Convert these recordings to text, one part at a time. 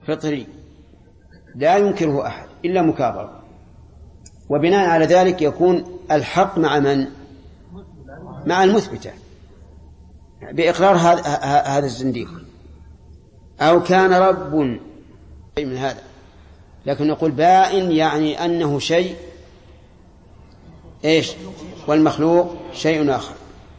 فطري لا ينكره أحد إلا مكابر. وبناء على ذلك يكون الحق مع من؟ مع المثبتة بإقرار هذا الزنديق. أو كان رب من هذا، لكن نقول بائن يعني أنه شيء إيش، والمخلوق شيء آخر.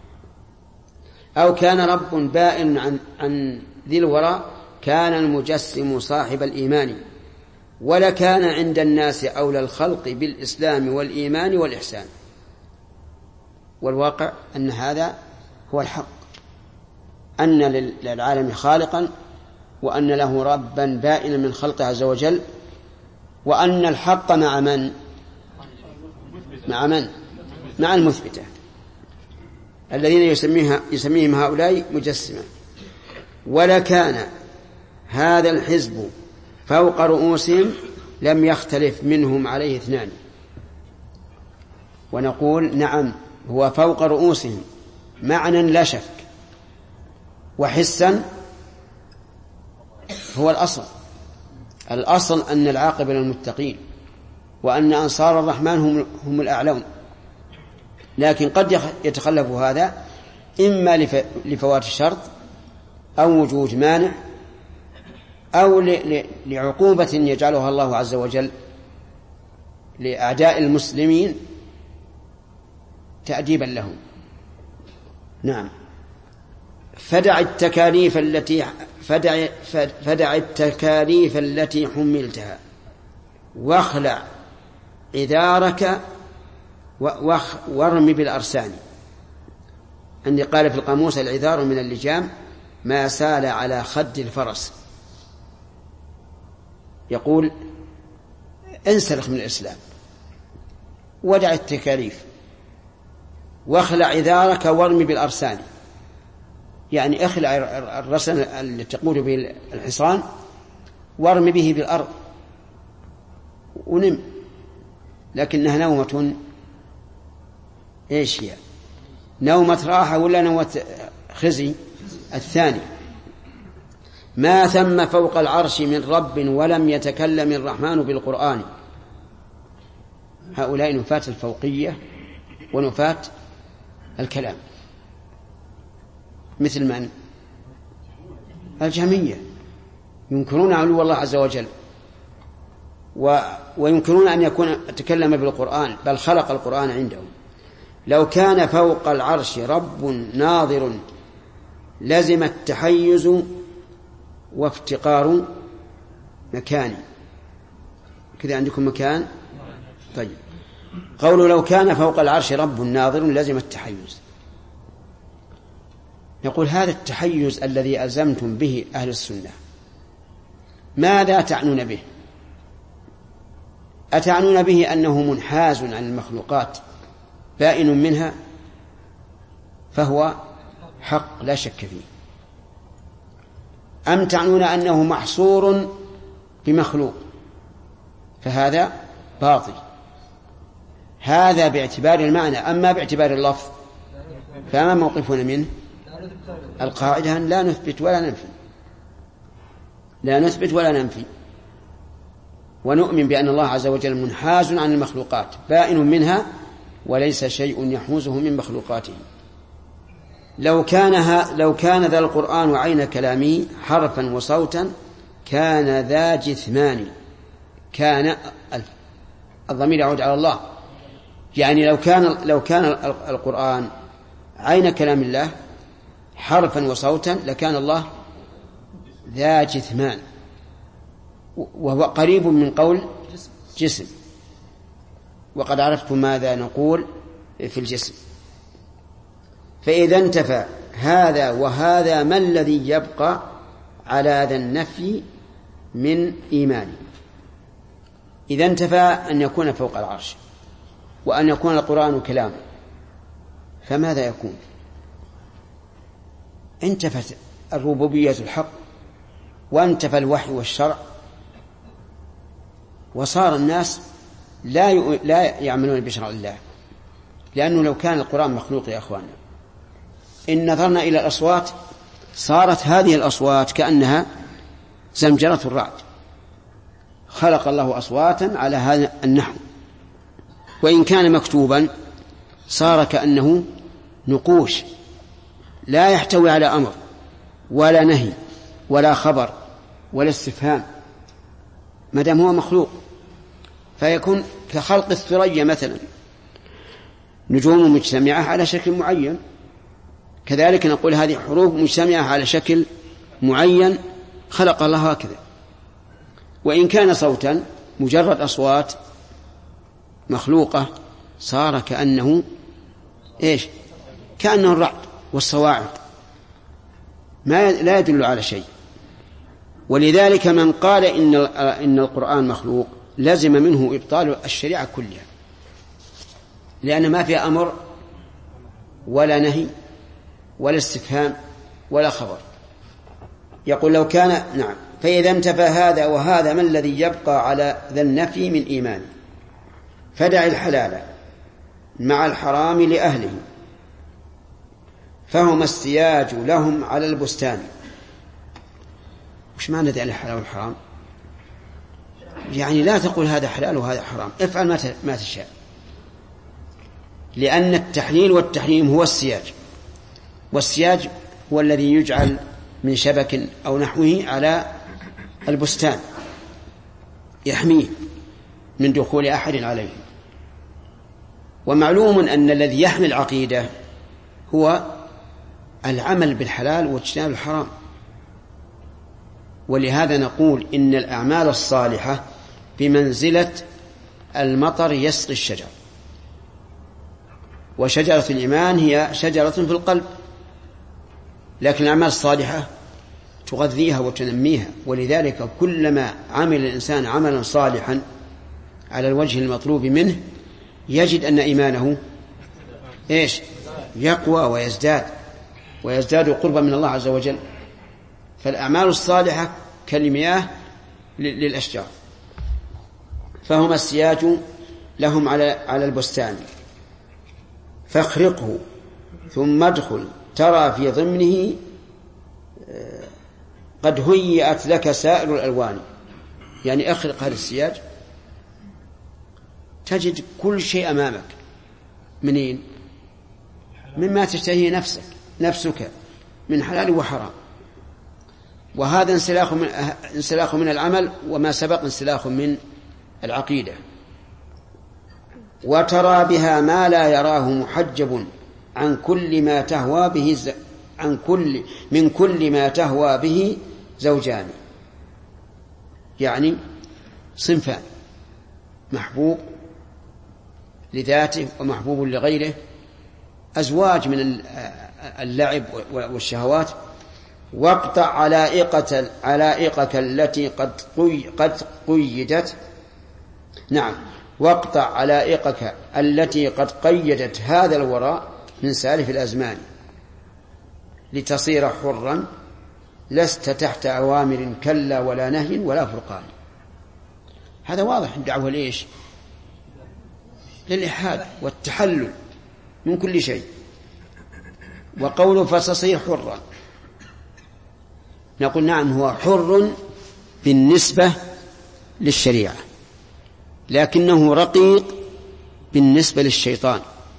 أو كان رب بائن عن ذي الوراء كان المجسم صاحب الإيمان، ولكان عند الناس أولى الخلق بالإسلام والإيمان والإحسان. والواقع أن هذا هو الحق، أن للعالم خالقا، وأن له ربا بائنا من خلقه عز وجل، وأن الحق مع من؟ مع المثبتة الذين يسميهم هؤلاء مجسمة. ولكان هذا الحزب فوق رؤوسهم لم يختلف منهم عليه اثنان. ونقول نعم، هو فوق رؤوسهم معنى لا شك، وحسا هو الأصل أن العاقبة للمتقين، وأن أنصار الرحمن هم الأعلون. لكن قد يتخلف هذا إما لفوات الشرط أو وجود مانع أو لعقوبة يجعلها الله عز وجل لأعداء المسلمين تأديبا لهم. نعم. فدع التكاليف التي حملتها واخلع عذارك وارم بالأرسان. عندي قال في القاموس: العذار من اللجام ما سال على خد الفرس. يقول: انسلخ من الإسلام، ودع التكاليف، واخلع عذارك وارم بالأرسان، يعني اخلع الرسن التي تقود به الحصان وارم به بالأرض ونم. لكنها نومة ايش هي؟ نومة راحة ولا نومة خزي؟ الثاني. ما ثم فوق العرش من رب ولم يتكلم الرحمن بالقرآن. هؤلاء نفاة الفوقية ونفاة الكلام، مثل من؟ الجهمية، ينكرون علو الله عز وجل، وينكرون أن يكون تكلم بالقرآن، بل خلق القرآن عندهم. لو كان فوق العرش رب ناظر لزم التحيز وافتقار مكان. كذا عندكم مكان؟ طيب. قولوا لو كان فوق العرش رب ناظر لزم التحيز. يقول: هذا التحيز الذي ألزمتم به أهل السنة ماذا تعنون به؟ أتعنون به أنه منحاز عن المخلوقات بائن منها؟ فهو حق لا شك فيه. أم تعنون أنه محصور بمخلوق؟ فهذا باطل. هذا باعتبار المعنى. أما باعتبار اللفظ فما موقفنا منه؟ القاعدة أن لا نثبت ولا ننفي، ونؤمن بأن الله عز وجل منحاز عن المخلوقات بائن منها، وليس شيء يحوزه من مخلوقاته. لو كان ذا القرآن عين كلامي حرفا وصوتا كان ذا جثمان. كان الضمير يعود على الله، يعني لو كان القرآن عين كلام الله حرفا وصوتا لكان الله ذا جثمان، وهو قريب من قول جسم، وقد عرفتم ماذا نقول في الجسم. فإذا انتفى هذا وهذا ما الذي يبقى على ذا النفي من إيمانه؟ إذا انتفى أن يكون فوق العرش وأن يكون القرآن كلامه، فماذا يكون؟ انتفت الربوبية الحق، وانتفى الوحي والشرع، وصار الناس لا يعملون بشرع الله. لأنه لو كان القرآن مخلوق يا أخوانا، إن نظرنا إلى الأصوات صارت هذه الأصوات كأنها زمجرة الرعد، خلق الله أصواتا على هذا النحو. وإن كان مكتوبا صار كأنه نقوش لا يحتوي على أمر ولا نهي ولا خبر ولا استفهام، ما دام هو مخلوق، فيكون كخلق الثريا مثلا، نجوم مجتمعة على شكل معين، كذلك نقول هذه حروف مجتمعة على شكل معين خلق الله هكذا. وإن كان صوتا مجرد أصوات مخلوقة صار كأنه إيش؟ كأنه الرعد والصواعق، لا يدل على شيء. ولذلك من قال إن القرآن مخلوق لازم منه إبطال الشريعة كلها، لأن ما فيها أمر ولا نهي ولا استفهام ولا خبر. يقول لو كان نعم، فإذا انتفى هذا وهذا ما الذي يبقى على ذا النفي من إيمان؟ فدع الحلال مع الحرام لأهله فهما السياج لهم على البستان. وش معنى دع الحلال والحرام؟ يعني لا تقول هذا حلال وهذا حرام، افعل ما تشاء، لأن التحليل والتحريم هو السياج، والسياج هو الذي يجعل من شبك أو نحوه على البستان يحميه من دخول أحد عليه. ومعلوم أن الذي يحمي العقيدة هو العمل بالحلال واجتناب الحرام. ولهذا نقول إن الأعمال الصالحة بمنزلة المطر يسقي الشجر، وشجرة الإيمان هي شجرة في القلب، لكن الأعمال الصالحة تغذيها وتنميها. ولذلك كلما عمل الإنسان عملا صالحا على الوجه المطلوب منه يجد أن إيمانه إيش؟ يقوى ويزداد قربا من الله عز وجل. فالأعمال الصالحة كالمياه للأشجار. فهما السياج لهم على البستان فاخرقه ثم ادخل ترى في ضمنه قد هيئت لك سائر الألوان. يعني اخرق هذا السياج تجد كل شيء أمامك. منين؟ مما تشتهيه نفسك من حلال وحرام. وهذا انسلاخ من العمل، وما سبق انسلاخ من العقيدة. وترى بها ما لا يراه محجب عن كل ما تهوى به من كل ما تهوى به زوجان. يعني صنفان، محبوب لذاته ومحبوب لغيره، أزواج من اللعب والشهوات. واقطع علائقك التي قد قيدت. نعم، واقطع علائقك التي قد قيدت هذا الوراء من سالف الأزمان لتصير حرا لست تحت أوامر كلا ولا نهي ولا فرقان. هذا واضح الدعوة ليش؟ للإحاد والتحلل من كل شيء. وقوله فتصير حرا، نقول نعم هو حر بالنسبة للشريعة، لكنه رقيق بالنسبة للشيطان،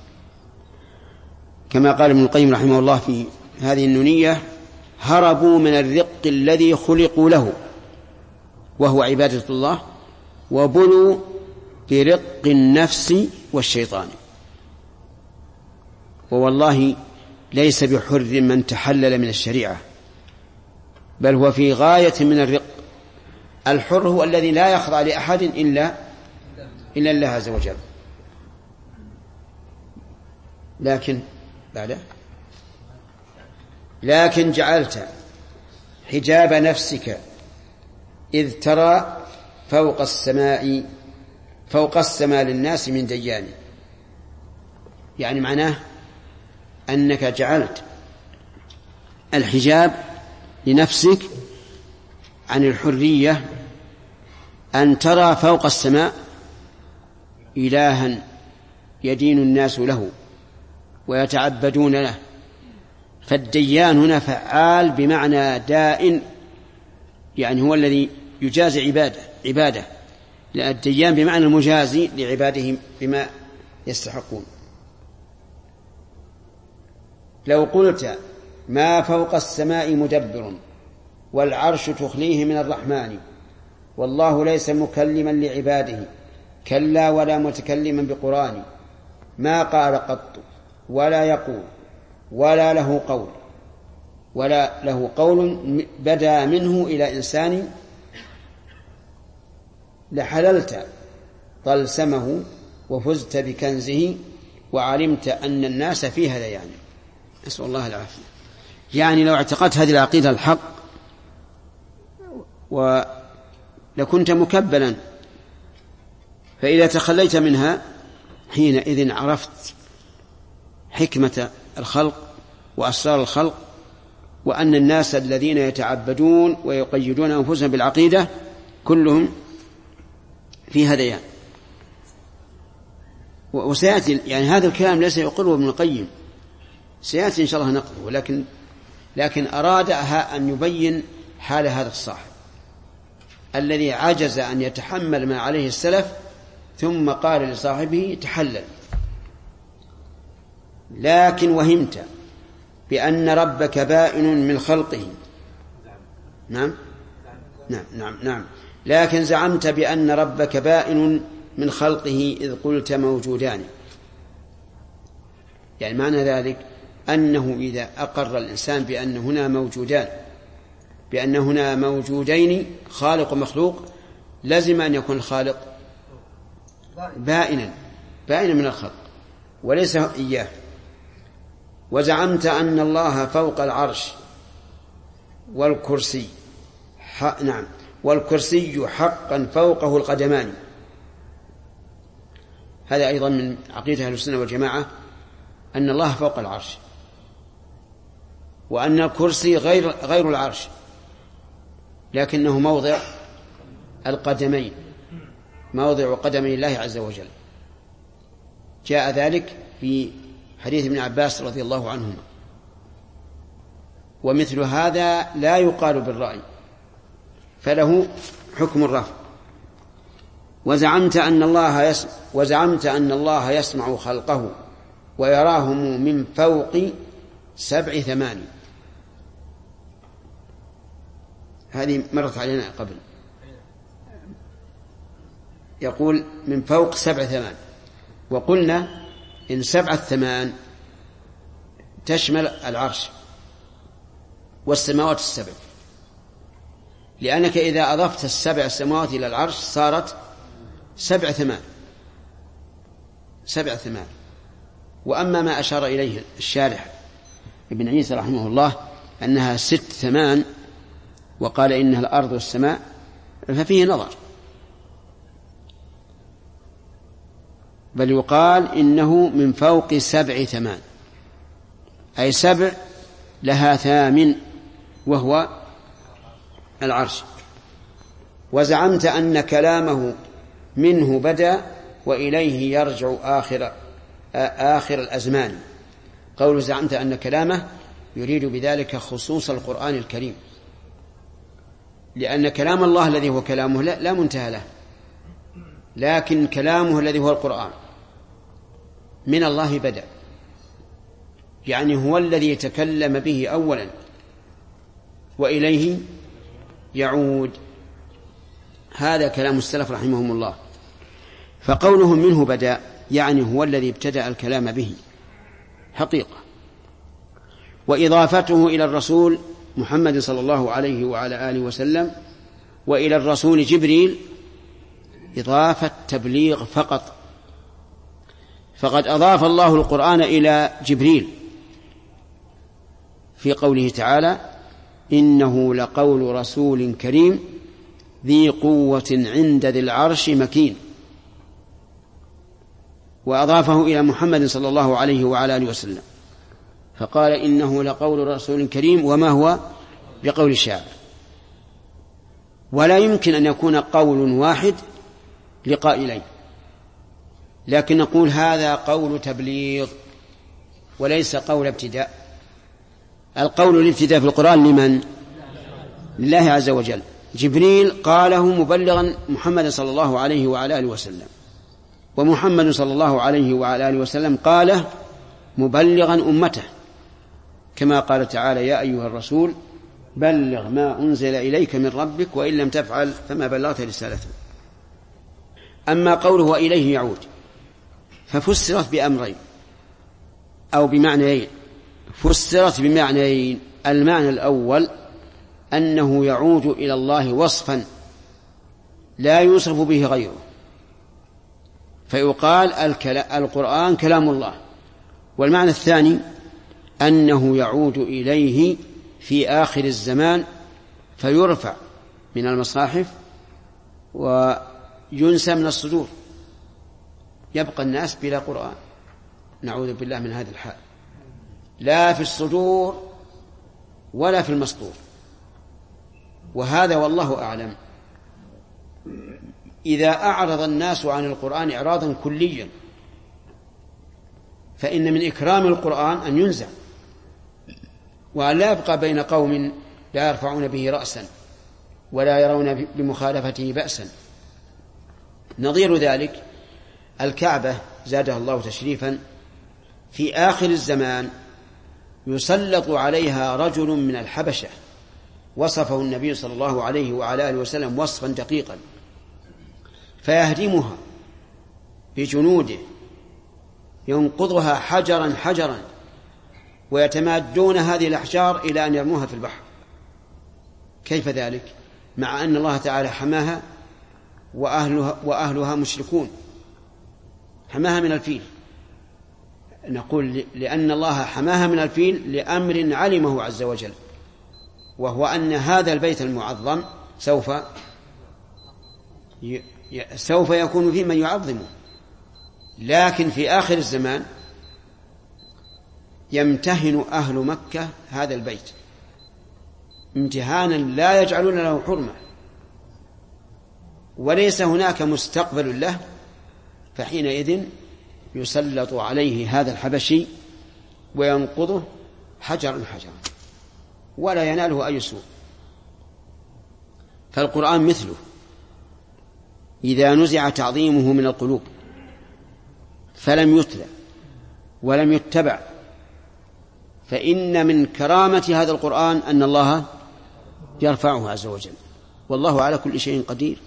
كما قال ابن القيم رحمه الله في هذه النونية: هربوا من الرق الذي خلقوا له وهو عبادة الله، وبلوا برق النفس والشيطان. ووالله ليس بحر من تحلل من الشريعة، بل هو في غاية من الرق. الحر هو الذي لا يخضع لأحد إلا الله عز وجل. لكن جعلت حجاب نفسك إذ ترى فوق السماء للناس من ديان. يعني معناه أنك جعلت الحجاب لنفسك عن الحرية أن ترى فوق السماء إلها يدين الناس له ويتعبدون له. فالديان هنا فعال بمعنى دائن، يعني هو الذي يجازي عباده الديان بمعنى المجازي لعباده بما يستحقون. لو قلت ما فوق السماء مدبر والعرش تخليه من الرحمن والله ليس مكلما لعباده كلا ولا متكلما بقرآن ما قال قط ولا يقول ولا له قول بدا منه إلى إنسان لحللت طلسمه وفزت بكنزه وعلمت أن الناس في هذيان. نسأل الله العافية. يعني لو اعتقدت هذه العقيدة الحق ولكنت مكبلا، فإذا تخليت منها حينئذ عرفت حكمة الخلق وأسرار الخلق، وأن الناس الذين يتعبدون ويقيدون أنفسهم بالعقيدة كلهم في هذيان. وسيأتي يعني هذا الكلام ليس يقره ابن القيم، سيأتي إن شاء الله نقله، لكن أراد أن يبين حال هذا الصاحب الذي عجز أن يتحمل ما عليه السلف ثم قال لصاحبه تحلل. لكن وهمت بأن ربك بائن من خلقه. نعم. لكن زعمت بأن ربك بائن من خلقه إذ قلت موجودان. يعني معنى ذلك أنه إذا أقر الإنسان بأن هنا موجودان، بأن هنا موجودين خالق ومخلوق، لازم أن يكون الخالق بائنا من الخلق وليس إياه. وزعمت أن الله فوق العرش والكرسي والكرسي حقا فوقه القدمان. هذا أيضا من عقيدة أهل السنة والجماعة، أن الله فوق العرش، وأن الكرسي غير العرش لكنه موضع القدمين، موضع قدمي الله عز وجل. جاء ذلك في حديث ابن عباس رضي الله عنهما. ومثل هذا لا يقال بالرأي، فله حكم الرفع. وزعمت أن الله يسمع خلقه ويراهم من فوق 7 ثمان. هذه مرت علينا قبل. يقول من فوق 7 ثمان، وقلنا إن 7 ثمان تشمل العرش والسماوات ال7، لأنك إذا أضفت 7 السماوات إلى العرش صارت 7 ثمان. وأما ما أشار إليه الشارح ابن عيسى رحمه الله أنها 6 ثمان وقال إنها الأرض والسماء، ففيه نظر، بل يقال إنه من فوق 7 ثمان، أي 7 لها 8 وهو العرش. وزعمت أن كلامه منه بدأ وإليه يرجع آخر الأزمان. قول زعمت أن كلامه يريد بذلك خصوص القرآن الكريم، لأن كلام الله الذي هو كلامه لا منتهى له، لكن كلامه الذي هو القرآن من الله بدأ، يعني هو الذي تكلم به أولا وإليه يعود. هذا كلام السلف رحمهم الله. فقولهم منه بدأ يعني هو الذي ابتدأ الكلام به حقيقة. وإضافته إلى الرسول محمد صلى الله عليه وعلى آله وسلم وإلى الرسول جبريل إضافة تبليغ فقط. فقد أضاف الله القرآن إلى جبريل في قوله تعالى إنه لقول رسول كريم ذي قوة عند ذي العرش مكين. وأضافه إلى محمد صلى الله عليه وعلى آله وسلم فقال إنه لقول رسول كريم وما هو بقول شاعر. ولا يمكن أن يكون قول واحد لقائلين، لكن نقول هذا قول تبليغ وليس قول ابتداء. القول الابتداء في القرآن لمن؟ لله عز وجل، جبريل قاله مبلغا محمد صلى الله عليه وعلى آله وسلم، ومحمد صلى الله عليه وعلى آله وسلم قاله مبلغا أمته، كما قال تعالى: يا أيها الرسول بلغ ما أنزل إليك من ربك وإن لم تفعل فما بلغت رسالته. أما قوله وإليه يعود ففسرت بأمرين أو بمعنيين. فسرت بمعنيين: المعنى الأول أنه يعود إلى الله وصفا لا يوصف به غيره، فيقال القرآن كلام الله. والمعنى الثاني أنه يعود إليه في آخر الزمان فيرفع من المصاحف وينسى من الصدور، يبقى الناس بلا قرآن، نعوذ بالله من هذا الحال، لا في الصدور ولا في المسطور. وهذا والله أعلم إذا أعرض الناس عن القرآن إعراضا كليا، فإن من إكرام القرآن أن ينزع، وأن لا يبقى بين قوم لا يرفعون به رأسا ولا يرون بمخالفته بأسا. نظير ذلك الكعبة زادها الله تشريفا في آخر الزمان يسلط عليها رجل من الحبشة، وصفه النبي صلى الله عليه وعلى آله وسلم وصفا دقيقا، فيهدمها بجنوده، ينقضها حجرا حجرا، ويتمادون هذه الأحجار إلى أن يرموها في البحر. كيف ذلك مع أن الله تعالى حماها وأهلها مشركون؟ حماها من الفيل. نقول لأن الله حماها من الفيل لأمر علمه عز وجل، وهو أن هذا البيت المعظم سوف يكون فيه من يعظمه، لكن في آخر الزمان يمتهن أهل مكة هذا البيت امتهانا لا يجعلون له حرمة، وليس هناك مستقبل له، فحينئذ يسلط عليه هذا الحبشي وينقضه حجرا حجرا ولا يناله أي سوء. فالقرآن مثله إذا نزع تعظيمه من القلوب فلم يتلى ولم يتبع، فإن من كرامة هذا القرآن أن الله يرفعه عز وجل، والله على كل شيء قدير.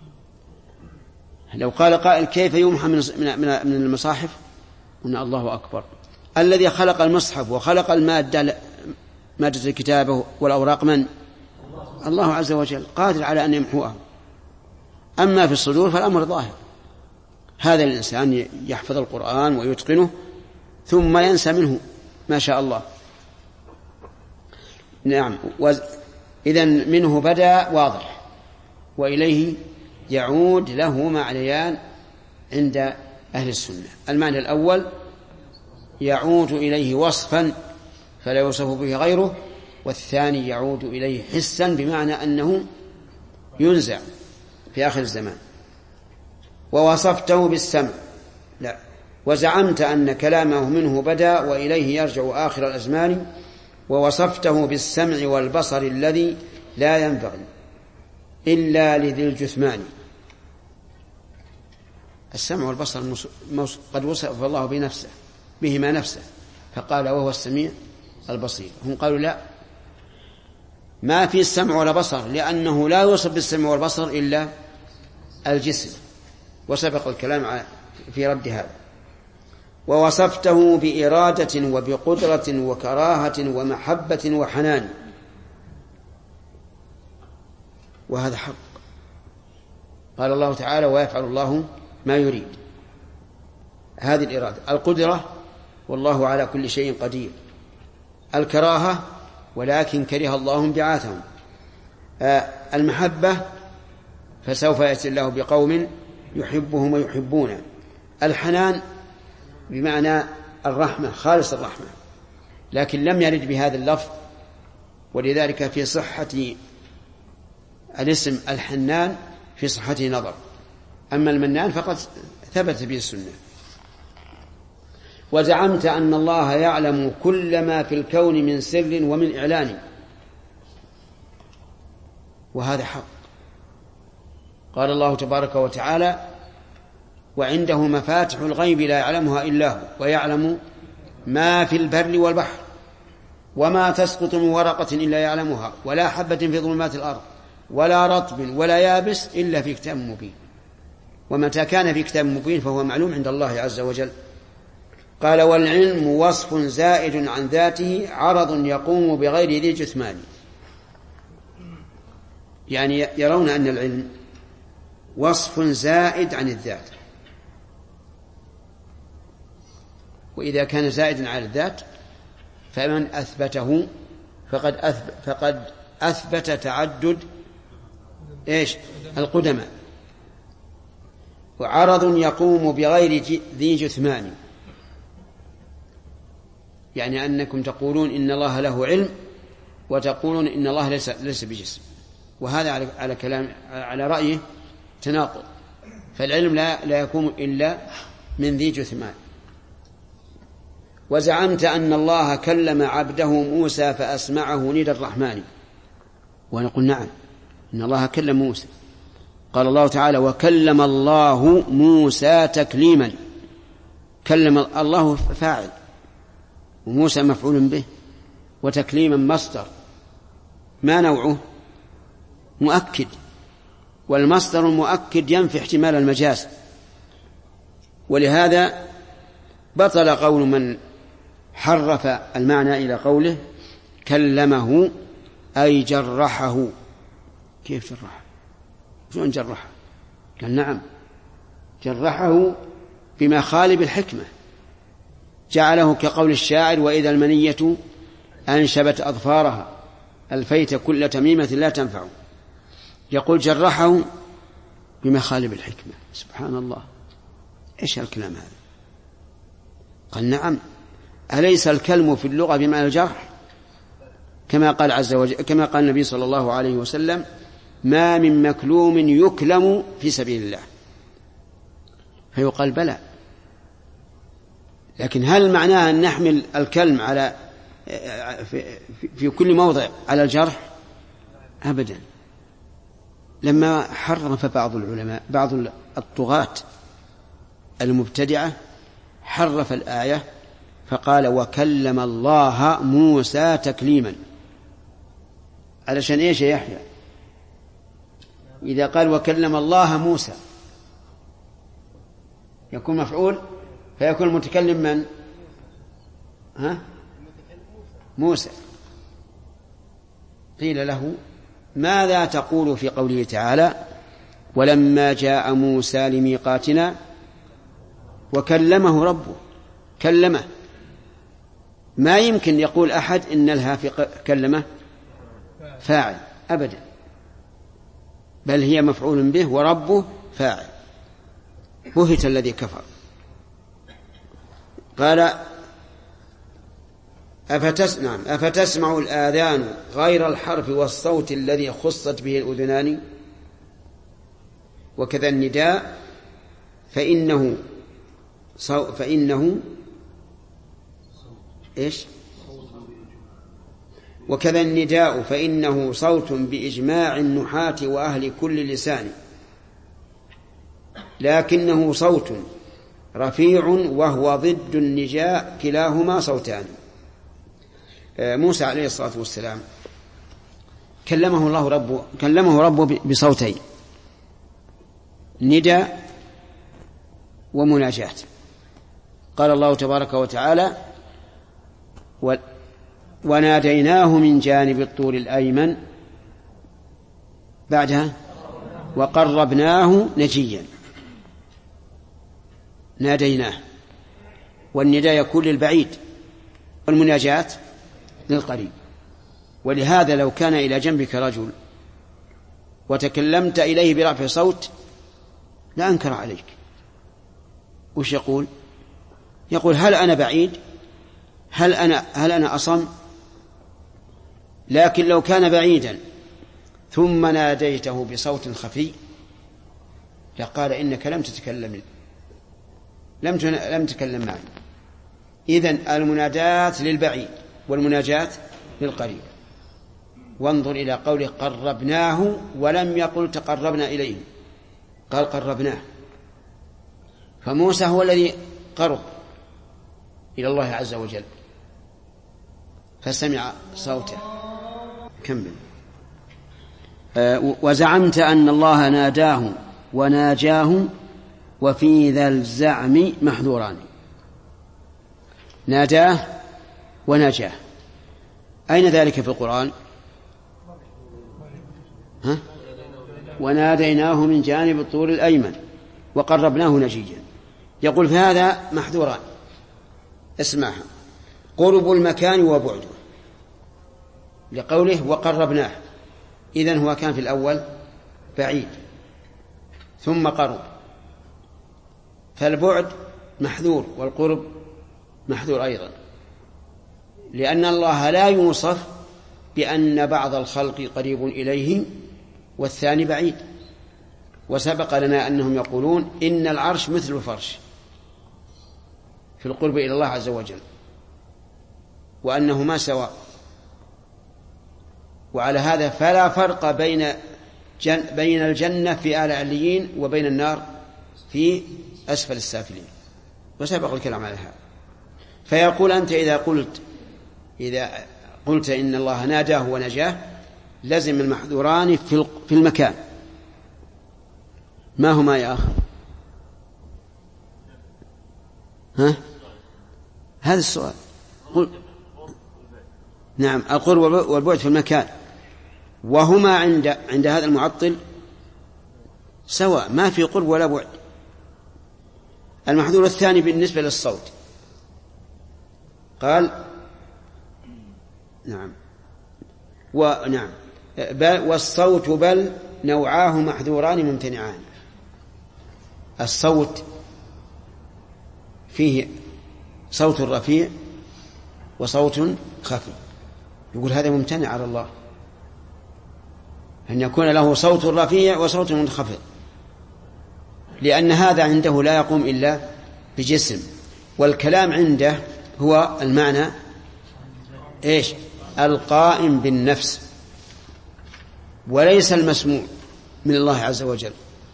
لو قال قائل كيف يمحى من المصاحف؟ قلنا الله أكبر، الذي خلق المصحف وخلق مادة الكتابة والأوراق من؟ الله عز وجل، قادر على أن يمحوها. أما في الصدور فالأمر ظاهر، هذا الإنسان يحفظ القرآن ويتقنه ثم ينسى منه ما شاء الله. نعم، إذن منه بدأ واضح، وإليه يعود له معنيان عند أهل السنة. المعنى الأول يعود إليه وصفا فلا يوصف به غيره، والثاني يعود إليه حسا بمعنى أنه ينزع في آخر الزمان. ووصفته بالسمع، لا، وزعمت أن كلامه منه بدأ وإليه يرجع آخر الأزمان، ووصفته بالسمع والبصر الذي لا ينبغي إلا لذي الجثمان. السمع والبصر قد وصف الله بنفسه بهما نفسه، فقال وهو السميع البصير. هم قالوا لا، ما في السمع ولا بصر، لأنه لا يوصف بالسمع والبصر إلا الجسم، وسبق الكلام في رد هذا. ووصفته بإرادة وبقدرة وكراهة ومحبة وحنان، وهذا حق. قال الله تعالى ويفعل الله ما يريد، هذه الإرادة. القدرة والله على كل شيء قدير. الكراهة ولكن كره الله انبعاثهم. المحبة فسوف يأتي الله بقوم يحبهم ويحبونه. الحنان بمعنى الرحمة، خالص الرحمة، لكن لم يرد بهذا اللفظ، ولذلك في صحة الاسم الحنان في صحته نظر، أما المنان فقد ثبت به السنة. وزعمت أن الله يعلم كل ما في الكون من سر ومن إعلان، وهذا حق. قال الله تبارك وتعالى: وعنده مفاتح الغيب لا يعلمها إلا هو ويعلم ما في البر والبحر وما تسقط من ورقة إلا يعلمها ولا حبة في ظلمات الأرض ولا رطب ولا يابس إلا في كتاب مبين. ومتى كان في كتاب مبين فهو معلوم عند الله عز وجل. قال: والعلم وصف زائد عن ذاته عرض يقوم بغير ذي جثمان. يعني يرون أن العلم وصف زائد عن الذات، وإذا كان زائدا على الذات فمن أثبته فقد أثبت تعدد القدماء. وعرض يقوم بغير ذي جثمان، يعني أنكم تقولون إن الله له علم وتقولون إن الله ليس بجسم، وهذا على رأيه تناقض. فالعلم لا يكون إلا من ذي جثمان. وزعمت أن الله كلم عبده موسى فأسمعه ندى الرحمن، ونقول نعم، إن الله كلم موسى. قال الله تعالى: وكلم الله موسى تكليما. كلم الله فاعل وموسى مفعول به، وتكليما مصدر. ما نوعه؟ مؤكد، والمصدر المؤكد ينفي احتمال المجاز. ولهذا بطل قول من حرف المعنى إلى قوله كلمه أي جرحه. كيف جرحه؟ شلون جرحه؟ قال نعم، جرحه بما خالب الحكمة، جعله كقول الشاعر: وإذا المنية أنشبت أظفارها ألفيت كل تميمة لا تنفع. يقول جرحه بما خالب الحكمة. سبحان الله، إيش الكلام هذا؟ قال نعم، أليس الكلم في اللغة بمعنى الجرح؟ كما قال عز وجل، كما قال النبي صلى الله عليه وسلم: ما من مكلوم يكلم في سبيل الله. فيقال بلى، لكن هل معناه أن نحمل الكلم على في كل موضع على الجرح؟ أبدا. لما حرف بعض العلماء، بعض الطغاة المبتدعة، حرف الآية فقال: وكلم الله موسى تكليما. علشان إيش يا يحيى؟ إذا قال وكلم الله موسى يكون مفعول، فيكون المتكلم من؟ موسى. قيل له: ماذا تقول في قوله تعالى: ولما جاء موسى لميقاتنا وكلمه ربه؟ كلمه، ما يمكن يقول أحد إن لها في كلمه فاعل أبدا، بل هي مفعول به وربه فاعل. بهت الذي كفر. قال: أفتسمع الآذان غير الحرف والصوت الذي خصت به الأذنان. وكذا النداء فإنه إيش؟ وكذا النداء فإنه صوت بإجماع النحاة وأهل كل لسان، لكنه صوت رفيع وهو ضد النجاء، كلاهما صوتان. موسى عليه الصلاة والسلام كلمه ربه بصوتين: نداء ومناجاة. قال الله تبارك وتعالى: وناديناه من جانب الطور الأيمن، بعدها وقربناه نجيا. ناديناه، والنداء يكون للبعيد والمناجاة للقريب. ولهذا لو كان إلى جنبك رجل وتكلمت إليه برفع صوت لا أنكر عليك، وش يقول؟ يقول: هل أنا بعيد؟ هل أنا أصم؟ لكن لو كان بعيدا ثم ناديته بصوت خفي لقال: إنك لم تتكلم معي. إذن المنادات للبعيد والمناجاة للقريب. وانظر إلى قوله قربناه، ولم يقل تقربنا إليه، قال قربناه، فموسى هو الذي قرب إلى الله عز وجل فسمع صوته. كمل. وزعمت أن الله ناداه وناجاه وفي ذا الزعم محذوران. ناداه وناجاه، أين ذلك في القرآن؟ وناديناه من جانب الطور الأيمن وقربناه نجيا. يقول في هذا محذوران، اسمعها: قرب المكان وبعده، لقوله وقربناه، إذن هو كان في الأول بعيد ثم قرب، فالبعد محذور والقرب محذور أيضا، لأن الله لا يوصف بأن بعض الخلق قريب إليه والثاني بعيد. وسبق لنا أنهم يقولون إن العرش مثل الفرش في القرب إلى الله عز وجل، وأنهما سواء. وعلى هذا فلا فرق بين الجنة في أعلى عليين وبين النار في أسفل السافلين، وسبق الكلام على هذا. فيقول أنت إذا قلت إن الله ناداه ونجاه لزم المحذوران في المكان. ما هما يا أخ؟ هذا السؤال. نعم، القرب والبعد في المكان، وهما عند هذا المعطل سواء، ما في قرب ولا بعد. المحذور الثاني بالنسبة للصوت قال نعم والصوت بل نوعاه محذوران ممتنعان. الصوت فيه صوت رفيع وصوت خفي، يقول هذا ممتنع على الله، أن يكون له صوت رفيع وصوت منخفض، لأن هذا عنده لا يقوم إلا بجسم، والكلام عنده هو المعنى إيش؟ القائم بالنفس، وليس المسموع من الله عز وجل.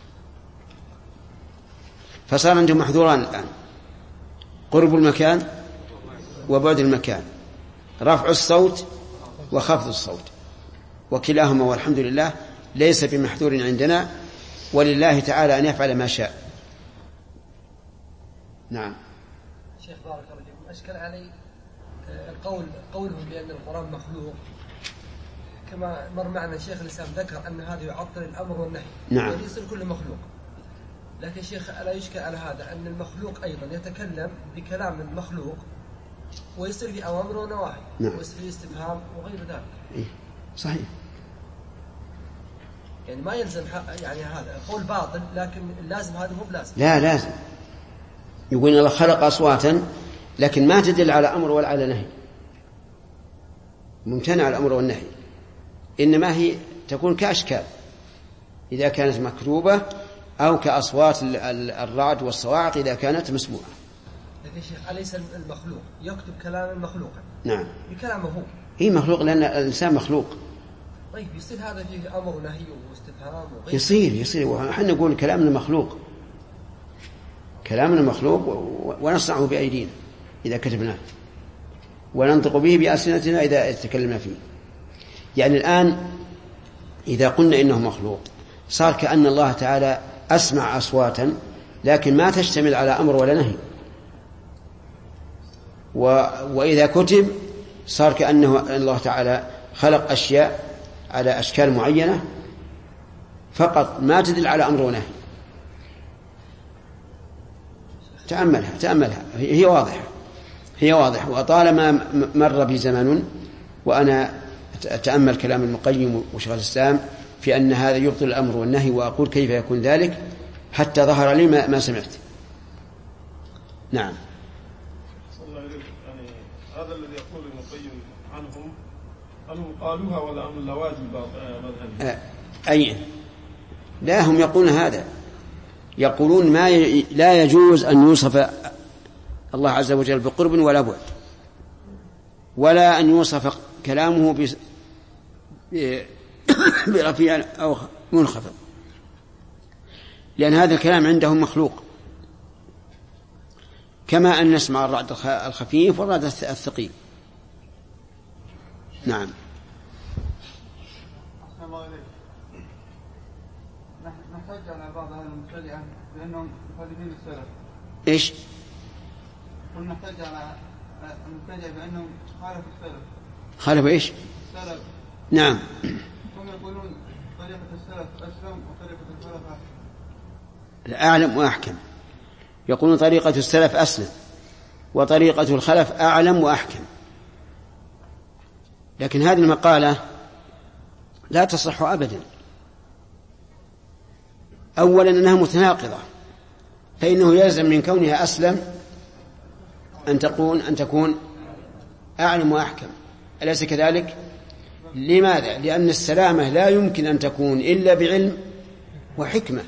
فصار عنده محذوران الآن: قرب المكان وبعد المكان، رفع الصوت وخفض الصوت، وكلاهما والحمد لله ليس بمحذور عندنا، ولله تعالى أن يفعل ما شاء. نعم. شيخ بارك الله فيكم، أشكل علي قولهم بأن القرآن مخلوق، كما مر معنا شيخ الإسلام ذكر أن هذا يعطل الأمر والنهي، نعم، ويصير كل مخلوق. لكن شيخ ألا يشكل على هذا أن المخلوق أيضا يتكلم بكلام المخلوق ويصير في أوامر ونواهي، نعم، ويصير في استفهام وغير ذلك. إيه صحيح، يعني ما يلزم يعني هذا قول باطل، لكن لازم هذا مو بلازم. لا لازم. يقول الله خلق أصواتا لكن ما تدل على أمر ولا على نهي، ممتنع الأمر والنهي، إنما هي تكون كأشكال إذا كانت مكتوبة، أو كأصوات الرعد والصواعق إذا كانت مسموعة. لكن شيخ أليس المخلوق يكتب كلاما مخلوقا؟ نعم، بكلامه هو. هي مخلوق لأن الإنسان مخلوق. طيب يصير هذا فيه أمر ونهي واستفهام وغير؟ يصير وحنا نقول كلامنا مخلوق، كلامنا مخلوق ونصنعه بأيدينا إذا كتبناه، وننطق به بألسنتنا إذا تكلمنا فيه. يعني الآن إذا قلنا إنه مخلوق صار كأن الله تعالى أسمع أصواتا لكن ما تشتمل على أمر ولا نهي، وإذا كتب صار كأنه الله تعالى خلق أشياء على أشكال معينة فقط ما تدل على أمر ونهي. تأملها هي واضحة. وطالما مر بي زمن وأنا أتأمل كلام ابن القيم وشيخ الإسلام في أن هذا يبطل الأمر والنهي، وأقول كيف يكون ذلك، حتى ظهر لي ما سمعت. نعم. يعني هذا الذي يقول ابن القيم عنهم أنهم قالوها ولا أم اللواجب مذهبي؟ أي لا، هم يقولون هذا، يقولون لا يجوز أن يوصف الله عز وجل بقرب ولا بعد، ولا أن يوصف كلامه برفيع أو منخفض. لأن هذا الكلام عندهم مخلوق، كما أن نسمع الرعد الخفيف والرعد الثقيل. نعم. نحتج على بعض أهل المبتدعة بأنهم مخالفين السلف. إيش؟ ونحتج على المبتدعة بأنهم خالفوا السلف. خالفوا إيش؟ السلف. نعم. هم يقولون طريقة السلف أسلم وطريقة الخلف أحكم. أعلم وأحكم. يقولون طريقة السلف أسلم وطريقة الخلف أعلم وأحكم. لكن هذه المقالة لا تصح أبدا. أولا أنها متناقضة، فإنه يلزم من كونها أسلم أن تكون أعلم وأحكم، أليس كذلك؟ لماذا؟ لأن السلامة لا يمكن أن تكون إلا بعلم وحكمة،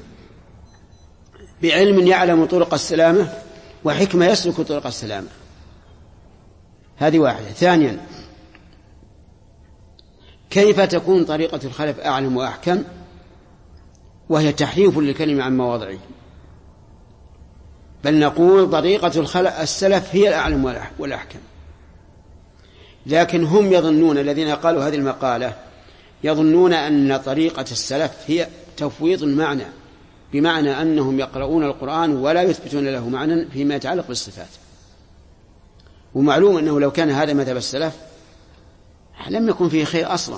بعلم يعلم طرق السلامة وحكمة يسلك طرق السلامة. هذه واحدة. ثانيا، كيف تكون طريقة الخلف أعلم وأحكم وهي تحريف للكلمة عن مواضعه؟ بل نقول طريقة السلف هي الأعلم والأحكم. لكن هم يظنون، الذين قالوا هذه المقالة يظنون أن طريقة السلف هي تفويض المعنى، بمعنى أنهم يقرؤون القرآن ولا يثبتون له معنى فيما يتعلق بالصفات. ومعلوم أنه لو كان هذا مذهب السلف لم يكن فيه خير أصلا.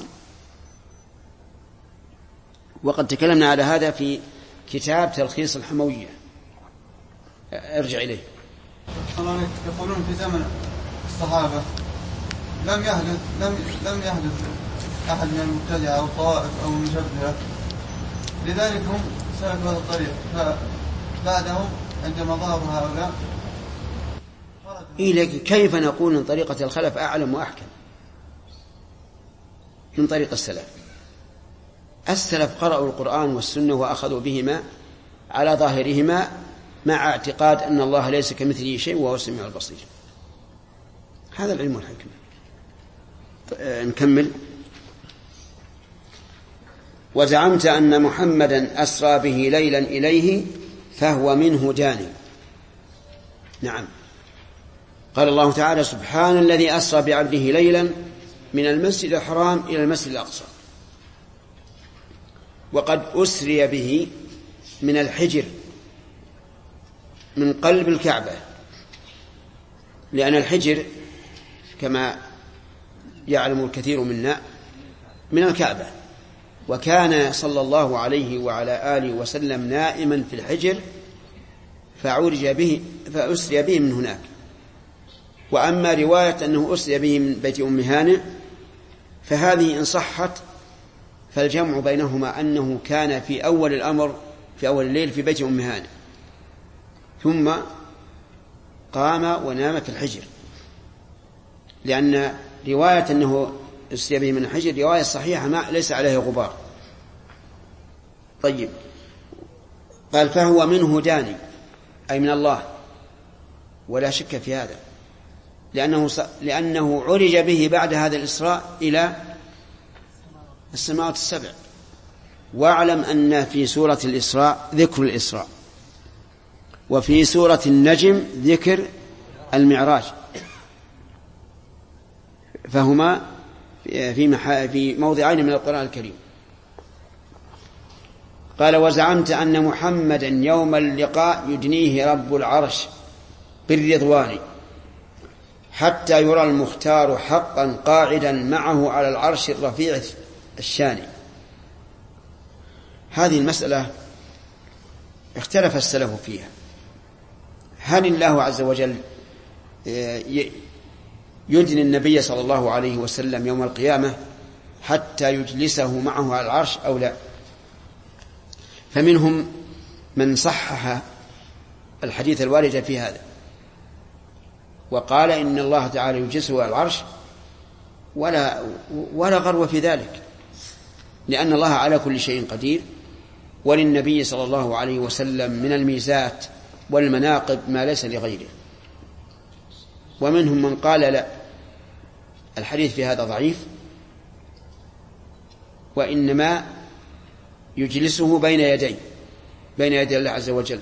وقد تكلمنا على هذا في كتاب تلخيص الحموية، ارجع إليه. يقولون في زمن الصحابة لم يحدث أحد من المبتدعة أو الطوائف أو المشبهة، لذلك هم سلكوا هذا الطريق. فبعدهم عندما ظهروا هؤلاء كيف نقول أن طريقة الخلف أعلم وأحكم من طريق السلف؟ السلف قرأوا القرآن والسنة وأخذوا بهما على ظاهرهما مع اعتقاد أن الله ليس كمثله شيء وهو السميع البصير. هذا العلم والحكمة. نكمل. وزعمت أن محمدا أسرى به ليلا إليه فهو منه جانب. نعم. قال الله تعالى: سبحان الذي أسرى بعبده ليلا من المسجد الحرام إلى المسجد الأقصى. وقد أسري به من الحجر من قلب الكعبة، لأن الحجر كما يعلم الكثير منا من الكعبة، وكان صلى الله عليه وعلى آله وسلم نائما في الحجر فأسري به من هناك. وأما رواية أنه أسري به من بيت أم هانئ فهذه إن صحت فالجمع بينهما أنه كان في أول الأمر في أول الليل في بيت أم هانئ ثم قام ونام في الحجر، لأن رواية أنه أسري به من الحجر رواية صحيحة ما ليس عليها غبار. طيب، قال فهو منه داني أي من الله، ولا شك في هذا، لأنه عرج به بعد هذا الإسراء إلى السماوات السبع. واعلم أن في سورة الإسراء ذكر الإسراء، وفي سورة النجم ذكر المعراج، فهما في موضعين من القرآن الكريم. قال: وزعمت أن محمدا يوم اللقاء يدنيه رب العرش بالرضوان حتى يرى المختار حقا قاعدا معه على العرش الرفيع الشاني. هذه المسألة اختلف السلف فيها، هل الله عز وجل يدني النبي صلى الله عليه وسلم يوم القيامة حتى يجلسه معه على العرش أو لا؟ فمنهم من صحح الحديث الوارد في هذا وقال إن الله تعالى يجلسه على العرش ولا غرو في ذلك، لأن الله على كل شيء قدير، وللنبي صلى الله عليه وسلم من الميزات والمناقب ما ليس لغيره. ومنهم من قال لا، الحديث في هذا ضعيف، وإنما يجلسه بين يديه بين يدي الله عز وجل،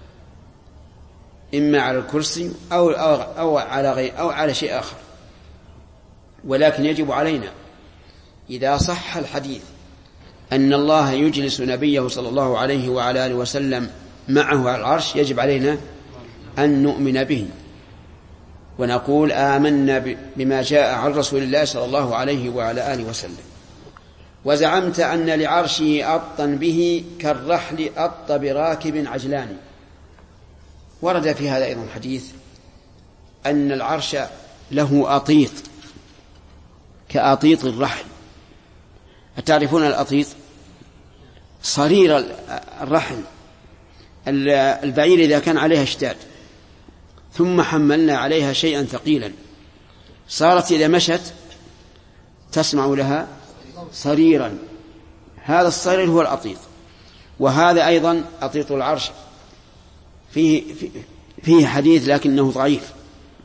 إما على الكرسي أو على شيء آخر. ولكن يجب علينا إذا صح الحديث أن الله يجلس نبيه صلى الله عليه وعلى آله وسلم معه على العرش، يجب علينا أن نؤمن به ونقول آمنا بما جاء عن رسول الله صلى الله عليه وعلى آله وسلم. وزعمت أن لعرشه أطا به كالرحل أط براكب عجلان. ورد في هذا أيضا حديث أن العرش له أطيط كأطيط الرحل. أتعرفون الأطيط؟ صرير الرحل البعير إذا كان عليها اشتاد ثم حملنا عليها شيئا ثقيلا صارت إذا مشت تسمع لها صريرا، هذا الصرير هو الأطيط. وهذا أيضا أطيط العرش فيه حديث لكنه ضعيف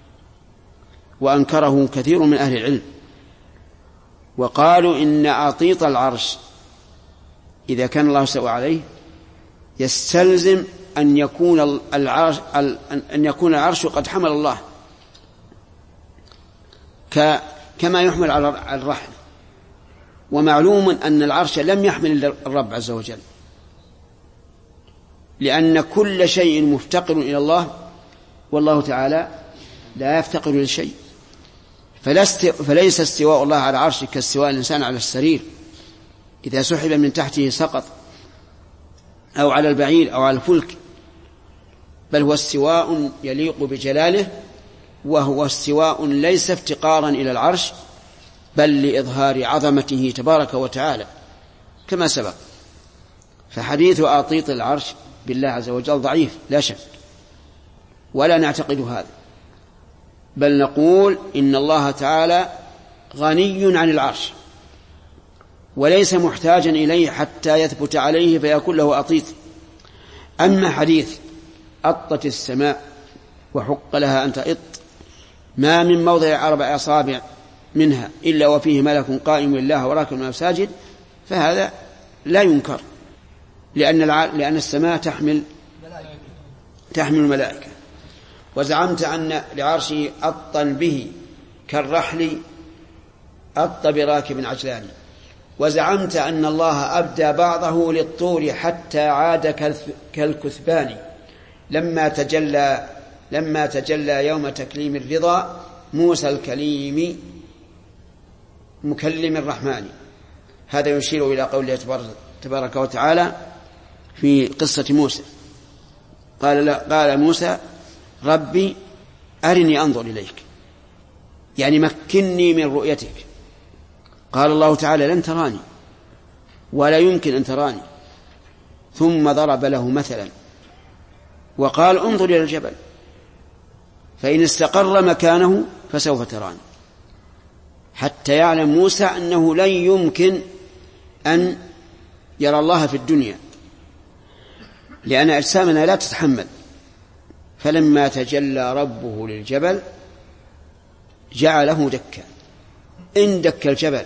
وأنكره كثير من أهل العلم، وقالوا إن أطيط العرش إذا كان الله سوى عليه يستلزم أن يكون العرش قد حمل الله كما يحمل على الرحل. ومعلوم أن العرش لم يحمل الرب عز وجل، لأن كل شيء مفتقر إلى الله والله تعالى لا يفتقر لشيء. فليس استواء الله على العرش كاستواء الإنسان على السرير إذا سحب من تحته سقط، أو على البعير أو على الفلك، بل هو استواء يليق بجلاله، وهو استواء ليس افتقارا إلى العرش بل لإظهار عظمته تبارك وتعالى كما سبق. فحديث أطيط العرش بالله عز وجل ضعيف لا شك، ولا نعتقد هذا، بل نقول إن الله تعالى غني عن العرش وليس محتاجا إليه حتى يثبت عليه فيكون له أطيط. أما حديث أطت السماء وحق لها أن تأط ما من موضع 4 أصابع منها إلا وفيه ملك قائم لله وراكب المساجد، فهذا لا ينكر، لأن السماء تحمل الملائكة. وزعمت أن لعرشه أطا به كالرحل أط براكب عجلان. وزعمت أن الله أبدى بعضه للطور حتى عاد كالكثبان لما تجلى يوم تكليم الرضا موسى الكليم مكلم الرحمن. هذا يشير إلى قوله تبارك وتعالى في قصة موسى، قال موسى ربي أرني أنظر إليك، يعني مكنني من رؤيتك. قال الله تعالى لن تراني ولا يمكن أن تراني، ثم ضرب له مثلا وقال انظر إلى الجبل فإن استقر مكانه فسوف تراني، حتى يعلم موسى أنه لن يمكن أن يرى الله في الدنيا لأن أجسامنا لا تتحمل. فلما تجلى ربه للجبل جعله دكا، اندك الجبل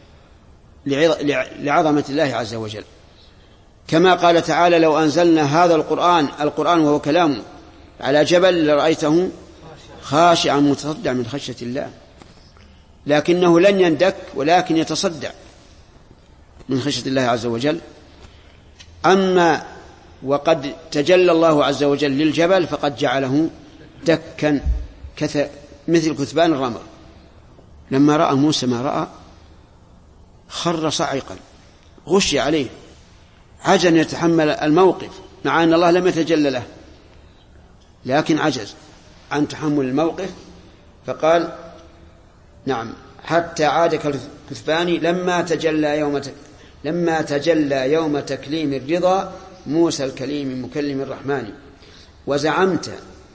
لعظمة الله عز وجل. كما قال تعالى لو أنزلنا هذا القرآن وهو كلامه على جبل لرأيته خاشعا متصدعا من خشية الله، لكنه لن يندك ولكن يتصدع من خشية الله عز وجل. أما وقد تجلى الله عز وجل للجبل فقد جعله دكا مثل كثبان الرمل. لما رأى موسى ما رأى خر صعقا، غشي عليه، عجز أن يتحمل الموقف، مع أن الله لم يتجلى له لكن عجز عن تحمل الموقف. فقال نعم حتى عاد كالكثبان لما تجلى يوم تكليم الرضا موسى الكليم مكلم الرحمن. وزعمت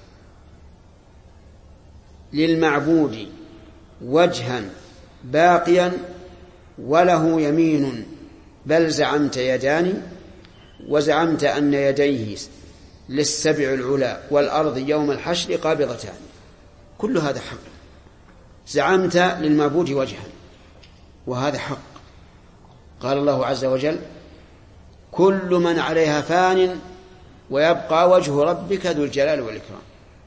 للمعبود وجها باقيا وله يمين بل زعمت يدان. وزعمت أن يديه للسبع العلا والأرض يوم الحشر قابضتان. كل هذا حق. زعمت للمعبود وجها وهذا حق. قال الله عز وجل كل من عليها فان ويبقى وجه ربك ذو الجلال والإكرام.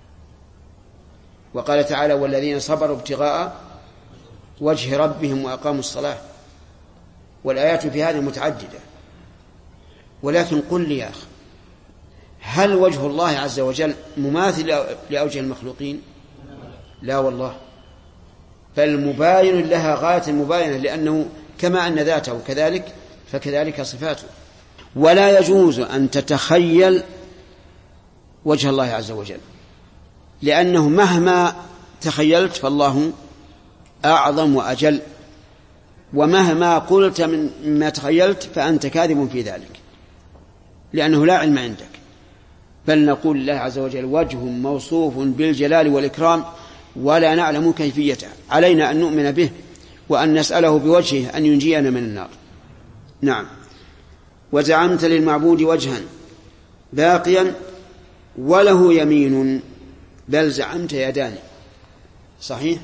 وقال تعالى والذين صبروا ابتغاء وجه ربهم وأقاموا الصلاة. والآيات في هذه متعددة. ولكن قل لي يا أخي، هل وجه الله عز وجل مماثل لأوجه المخلوقين؟ لا والله، بل مباين لها غاية المباينة، لأنه كما أن ذاته كذلك فكذلك صفاته. ولا يجوز أن تتخيل وجه الله عز وجل، لأنه مهما تخيلت فالله أعظم وأجل، ومهما قلت مما تخيلت فأنت كاذب في ذلك، لأنه لا علم عندك. بل نقول الله عز وجل وجه موصوف بالجلال والإكرام ولا نعلم كيفيته، علينا أن نؤمن به وأن نسأله بوجهه أن ينجينا من النار. نعم. وزعمت للمعبود وجها باقيا وله يمين، بل زعمت يدان. صحيح؟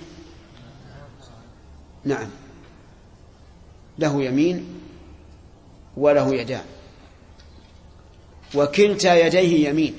نعم، له يمين وله يدان، وكلتا يديه يمين.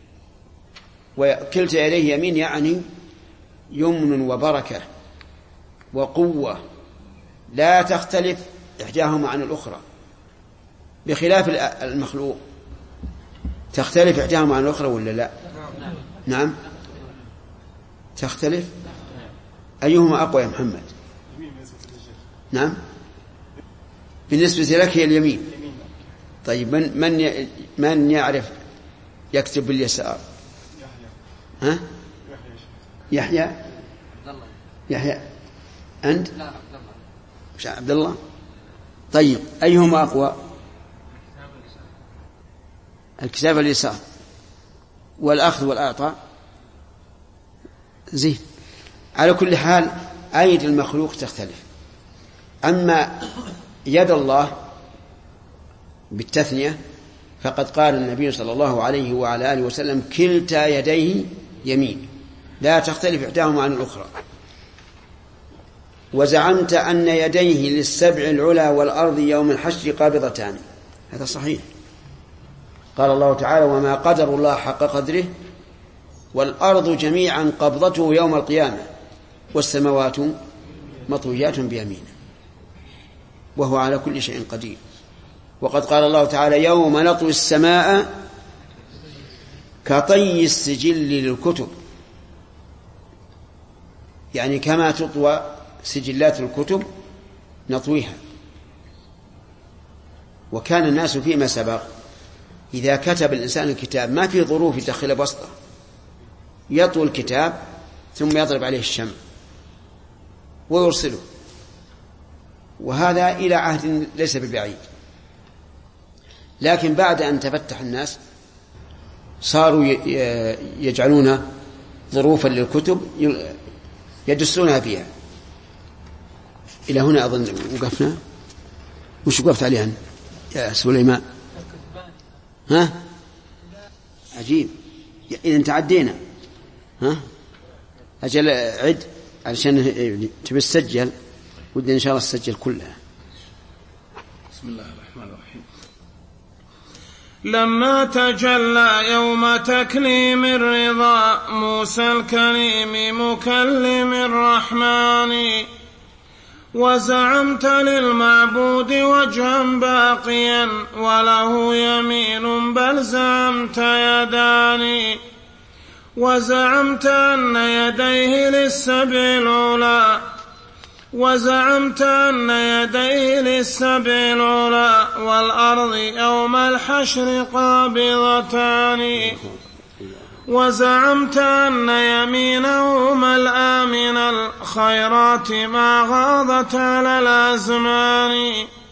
وكلتا يديه يمين يعني يمن وبركة وقوة لا تختلف إحداهما عن الأخرى، بخلاف المخلوق تختلف إحداهما عن الأخرى ولا لا؟ نعم تختلف. أيهما أقوى يا محمد؟ نعم بالنسبة لك هي اليمين. طيب من يعرف يكتب باليسار؟ ها؟ يحيى. يحيى أنت؟ مش عبد الله. طيب أيهما أقوى؟ الكتاب اليسار. والأخذ والأعطاء زين. على كل حال أيد المخلوق تختلف. أما يد الله بالتثنية فقد قال النبي صلى الله عليه وعلى آله وسلم كلتا يديه يمين لا تختلف إحداهما عن الأخرى. وزعمت أن يديه للسبع العلا والأرض يوم الحشر قابضتان. هذا صحيح. قال الله تعالى وما قدر الله حق قدره والأرض جميعا قبضته يوم القيامة والسماوات مطويات بيمينه وهو على كل شيء قدير. وقد قال الله تعالى يوم نطوي السماء كطي السجل للكتب، يعني كما تطوى سجلات الكتب نطويها. وكان الناس فيما سبق إذا كتب الإنسان الكتاب ما في ظروف يدخل بسطة، يطوي الكتاب ثم يضرب عليه الشمع ويرسله، وهذا إلى عهد ليس ببعيد. لكن بعد أن تفتح الناس صاروا يجعلون ظروفا للكتب يدسونها فيها. إلى هنا أظن وقفنا. وش وقفت عليها يا سليمان؟ ها؟ عجيب. إذا تعدينا. ها؟ أجل عد علشان تبي تسجل، ودي إن شاء الله تسجل كلها. بسم الله الرحمن الرحيم. لما تجلى يوم تكليم الرضا موسى الكريم مكلم الرحمن وزعمت للمعبود وجها باقيا وله يمين بل زعمت يدان وزعمت أن يديه للسبع العلا وزعمت أن يديه للسبع العلا والأرض يوم الحشر قابضتان وزعمت أن يمينه ملأى من الخيرات ما غاضت على الأزمان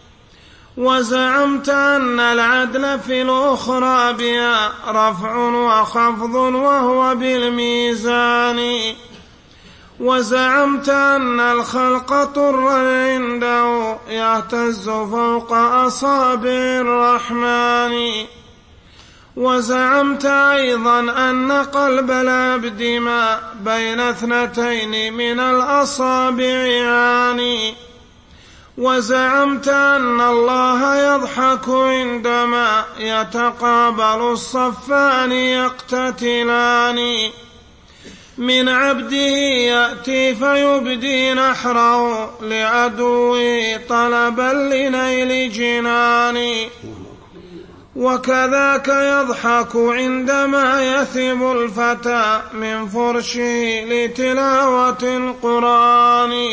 وزعمت أن العدل في الأخرى بها رفع وخفض وهو بالميزان وزعمت أن الخلق طر عنده يهتز فوق أصابع الرحمن وزعمت أيضا أن قلب العبد ما بين اثنتين من الأصابع يعاني وزعمت أن الله يضحك عندما يتقابل الصفان يقتتلان من عبده يأتي فيبدي نحره لعدوه طلبا لنيل جنان وكذاك يضحك عندما يثب الفتى من فرشه لتلاوة القرآن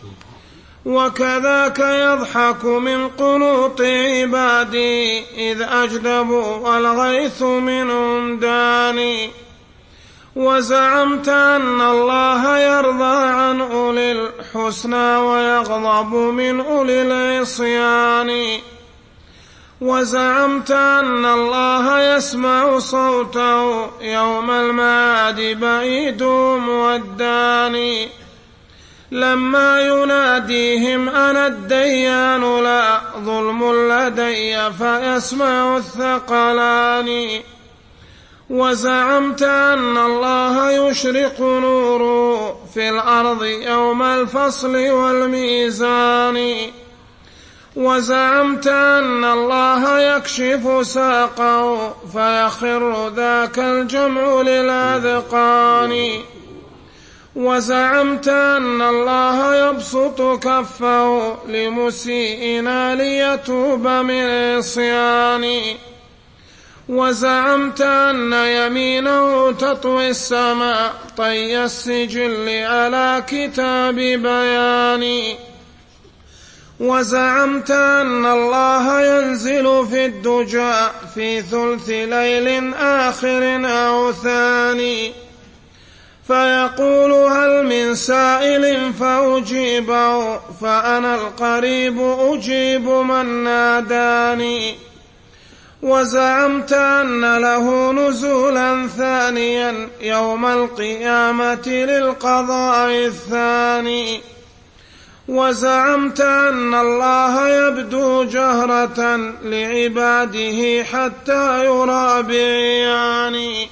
وكذاك يضحك من قنوط عبادي إذ أجدبوا والغيث منهم داني وزعمت أن الله يرضى عن أولي الحسنى ويغضب من أولي العصيان وزعمت أن الله يسمع صوته يوم المعاد بعيدهم والداني لما يناديهم أنا الديان لا ظلم لدي فيسمع الثقلان وزعمت أن الله يشرق نوره في الأرض يوم الفصل والميزان وزعمت أن الله يكشف ساقه فيخر ذاك الجمع للأذقان وزعمت أن الله يبسط كفه لمسيئنا ليتوب من عصيان وزعمت أن يمينه تطوي السماء طي السجل على كتاب بيان وزعمت أن الله ينزل في الدجى في ثلث ليل آخر أو ثاني فيقول هل من سائل فأجيبه فأنا القريب أجيب من ناداني وزعمت أن له نزولا ثانيا يوم القيامة للقضاء الثاني وزعمت أن الله يبدو جهرة لعباده حتى يرى بعيان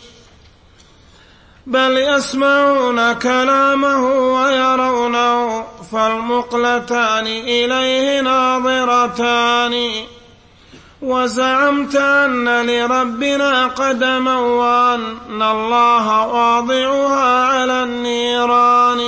بل يسمعون كلامه ويرونه فالمقلتان إليه ناظرتان وزعمت أن لربنا قدما وأن الله واضعها على النيران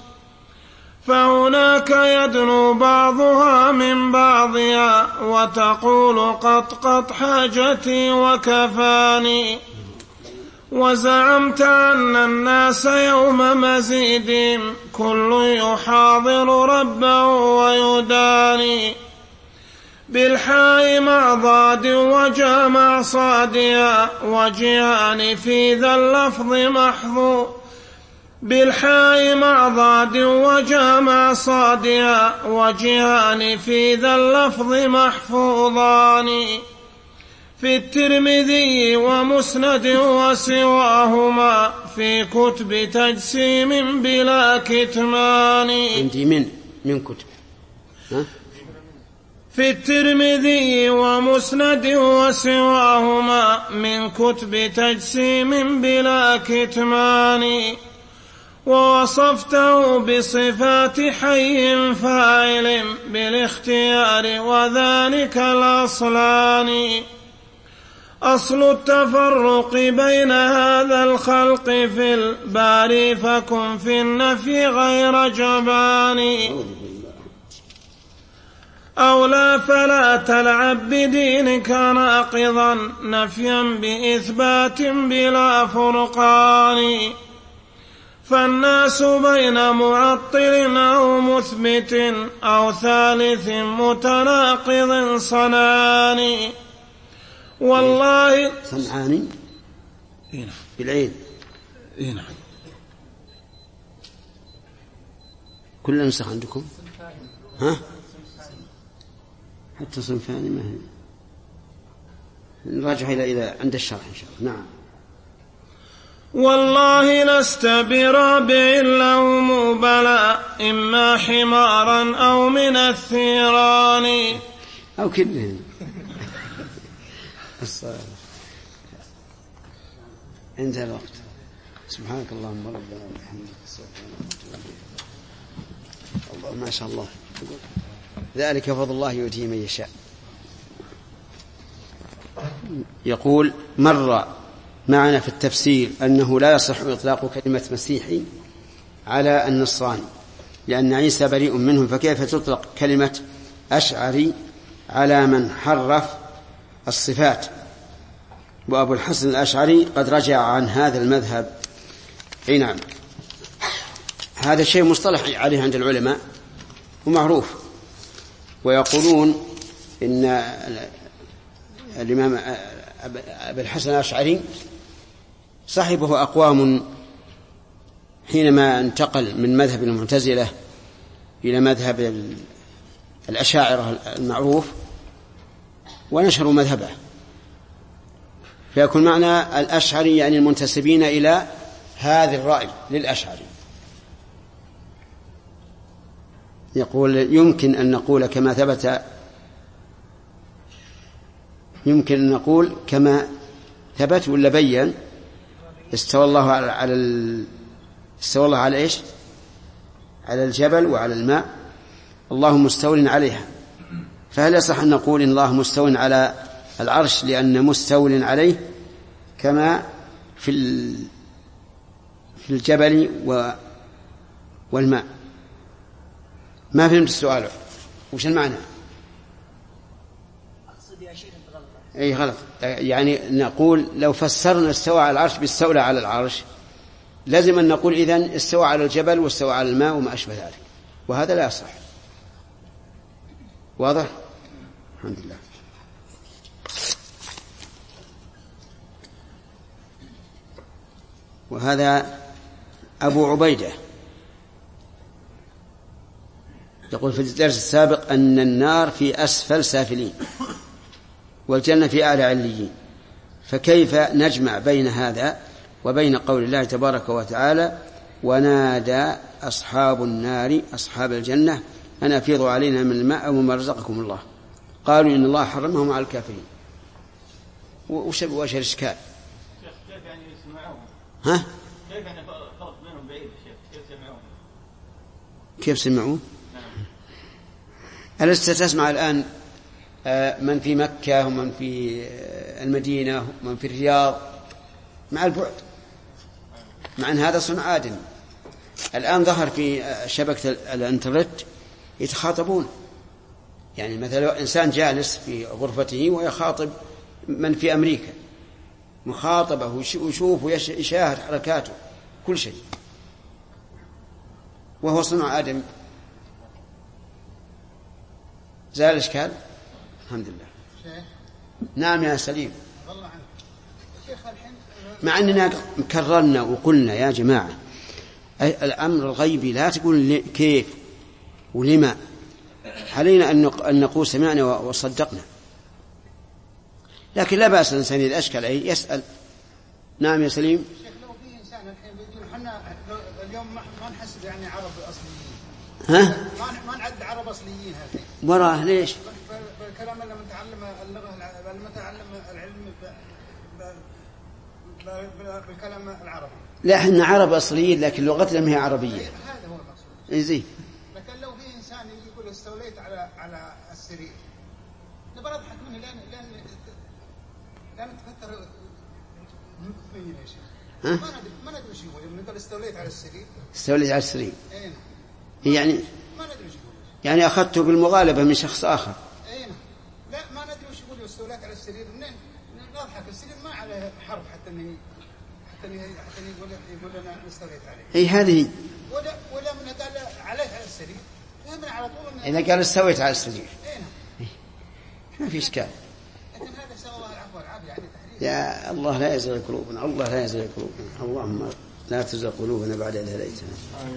فهناك يدنو بعضها من بعضها وتقول قط حاجتي وكفاني وزعمت أن الناس يوم مزيدهم كل يحاضر ربه ويداني بالحاء مع ضاد وجمع صادها وجهان في ذا اللفظ محظوظ بالحاء مع ضاد وجمع صادها وجهان في ذا اللفظ محفوظان في الترمذي ومسند وسواهما في كتب تجسيم بلا كتمان عندي من كتب في الترمذي ومسند وسواهما من كتب تجسيم بلا كتمان ووصفته بصفات حي فاعل بالاختيار وذلك الأصلان أصل التفرق بين هذا الخلق في الباري فكن في النفي غير جبان أو لا فلا تلعب بدينك ناقضا نفيا بإثبات بلا فرقان فالناس بين معطل أو مثبت أو ثالث متناقض صنعان والله صنعاني بالعين نعم كل نسخ عندكم ها حتى صنفاني ما هي نراجع إلى عند الشرح إن شاء الله. نعم والله لست برابع لهم بلى إما حمارا أو من الثيران أو كلهم انتهى الوقت. سبحانك اللهم ربنا وبحمدك الله ما شاء الله. ذلك فضل الله يؤتيه من يشاء. يقول مر معنا في التفسير أنه لا يصح إطلاق كلمة مسيحي على النصراني لأن عيسى بريء منهم، فكيف تطلق كلمة أشعري على من حرف الصفات؟ وأبو الحسن الأشعري قد رجع عن هذا المذهب. أي نعم، هذا شيء مصطلح عليه عند العلماء ومعروف، ويقولون إن الإمام أبو الحسن الأشعري صاحبه أقوام حينما انتقل من مذهب المعتزلة إلى مذهب الأشاعرة المعروف ونشروا مذهبه، فيكون معنى الأشعري يعني المنتسبين إلى هذا الرأي للأشعري. يقول يمكن أن نقول كما ثبت، يمكن أن نقول كما ثبت ولا بين استوى الله على إيش؟ على الجبل وعلى الماء، الله مستول عليها، فهل يصح أن نقول إن الله مستول على العرش لأن مستول عليه كما في الجبل والماء؟ ما فهمت السؤال، وش المعنى؟ أقصد يا شيخ غلط. أي غلط، يعني نقول لو فسرنا استوى على العرش باستولى على العرش لازم أن نقول إذن استوى على الجبل واستوى على الماء وما أشبه ذلك، وهذا لا يصح. واضح؟ الحمد لله. وهذا أبو عبيدة يقول في الدرس السابق أن النار في أسفل سافلين والجنة في أعلى عليين، فكيف نجمع بين هذا وبين قول الله تبارك وتعالى ونادى أصحاب النار أصحاب الجنة أن أفيضوا علينا من الماء ومما رزقكم الله قالوا إن الله حرمهم على الكافرين. وش الإشكال؟ كيف يعني يسمعون؟ ها؟ كيف يعني فرق بينهم بعيد كيف سمعون؟ كيف سمعون؟ ألست تسمع الآن من في مكة ومن في المدينة ومن في الرياض مع البعد، مع أن هذا صنع آدم. الآن ظهر في شبكة الانترنت يتخاطبون، يعني مثلا إنسان جالس في غرفته ويخاطب من في أمريكا، مخاطبة ويشوف ويشاهد حركاته كل شيء، وهو صنع آدم. زال الإشكال؟ الحمد لله. نعم يا سليم. مع أننا كررنا وقلنا يا جماعة الأمر الغيبي لا تقول كيف ولما، علينا أن نقول سمعنا وصدقنا، لكن لا بأس الإنسان إذا أشكل عليه يسأل. نعم يا سليم. شيخ لو في إنسان الحين بيقول حنا اليوم ما نحسب يعني عرب أصليين، ها؟ ما نعد عرب أصليين هذين. وراه ليش؟ بالكلام لما نتعلم اللغة لما نتعلم العلم بالكلام العربي. لا احنا عرب أصليين لكن لغتنا ما هي عربية. هذا هو المقصود. إيه زين. لكن لو في إنسان يقول استوليت على السرير نبغى نضحك منه لأن تفكر مين يا شيخ؟ ما ندري وش يقول. نقول استوليت على السرير. استوليت على السرير. إيه. يعني ما ندري وش يقول. يعني أخذته بالمغالبة من شخص آخر. إيه. لا ما ندري وش يقول استوليت على السرير. نضحك السرير ما عليه حرف حتى يقول لنا استوليت عليه. إيه هذه. ولا من قال عليه على السرير. فهمنا على طول. إذا قال استويت على السرير. إيه. ما في إشكال. لكن هذا سوى الله العفو والعافية يعني تحريف. يا الله لا يزغ قلوبنا، الله لا يزغ قلوبنا، اللهم لا تزغ قلوبنا بعد إذ هديتنا.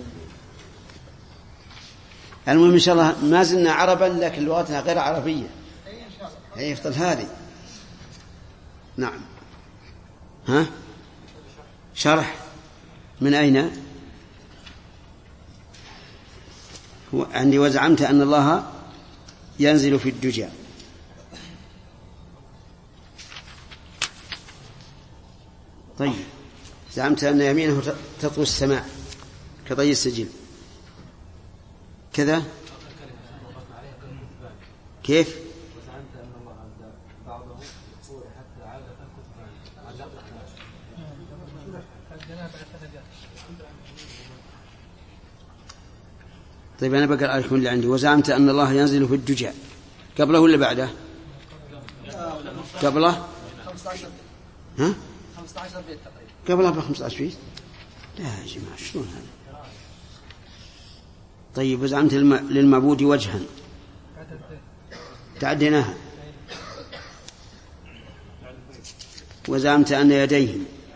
المهم إن شاء الله ما زلنا عربا لكن لغتنا غير عربية. إيه إن شاء الله. هي يفضل هذه. نعم. ها؟ شرح من أين؟ عندي وزعمت أن الله ينزل في الدجى. طيب زعمت أن يمينه تطوي السماء كطي السجل كذا. كيف؟ وزعمت أن الله عز بعضه يقول حتى عاد طيب أنا بقرأ لكم اللي عندي. وزعمت أن الله ينزل في الدجى قبله ولا بعده؟ قبله 15 ها؟ 15 بيت تقريبا. قبله ب15 بيت. لا يا جماعة شلون هذا؟ طيب وزعمت للمعبود وجها تعديناها. وزعمت أن يديه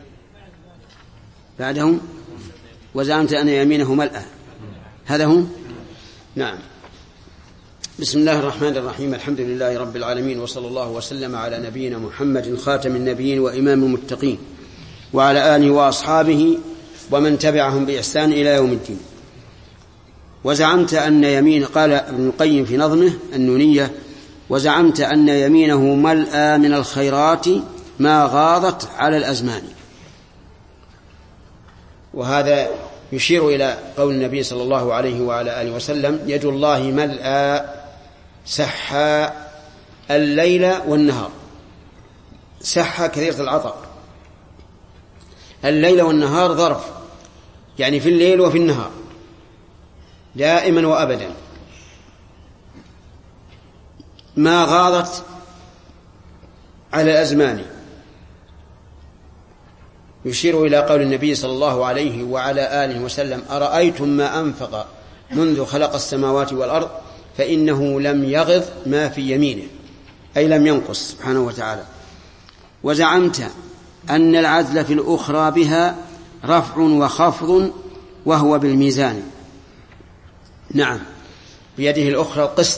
بعدهم. وزعمت أن يمينه ملأى. هذا هو. نعم. بسم الله الرحمن الرحيم. الحمد لله رب العالمين، وصلى الله وسلم على نبينا محمد خاتم النبيين وإمام المتقين وعلى آله وأصحابه ومن تبعهم بإحسان إلى يوم الدين. وزعمت أن يمين، قال ابن القيم في نظمه النونية: وزعمت أن يمينه ملأى من الخيرات ما غاضت على الأزمان. وهذا يشير إلى قول النبي صلى الله عليه وعلى آله وسلم: يد الله ملأى سحى الليل والنهار. سحى كثيرة العطاء، الليل والنهار ظرف، يعني في الليل وفي النهار دائما وأبدا. ما غاضت على الأزمان يشير إلى قول النبي صلى الله عليه وعلى آله وسلم: أرأيتم ما أنفق منذ خلق السماوات والأرض فإنه لم يغض ما في يمينه، أي لم ينقص سبحانه وتعالى. وزعمت أن العدل في الأخرى بها رفع وخفض وهو بالميزان. نعم، بيده الأخرى القسط.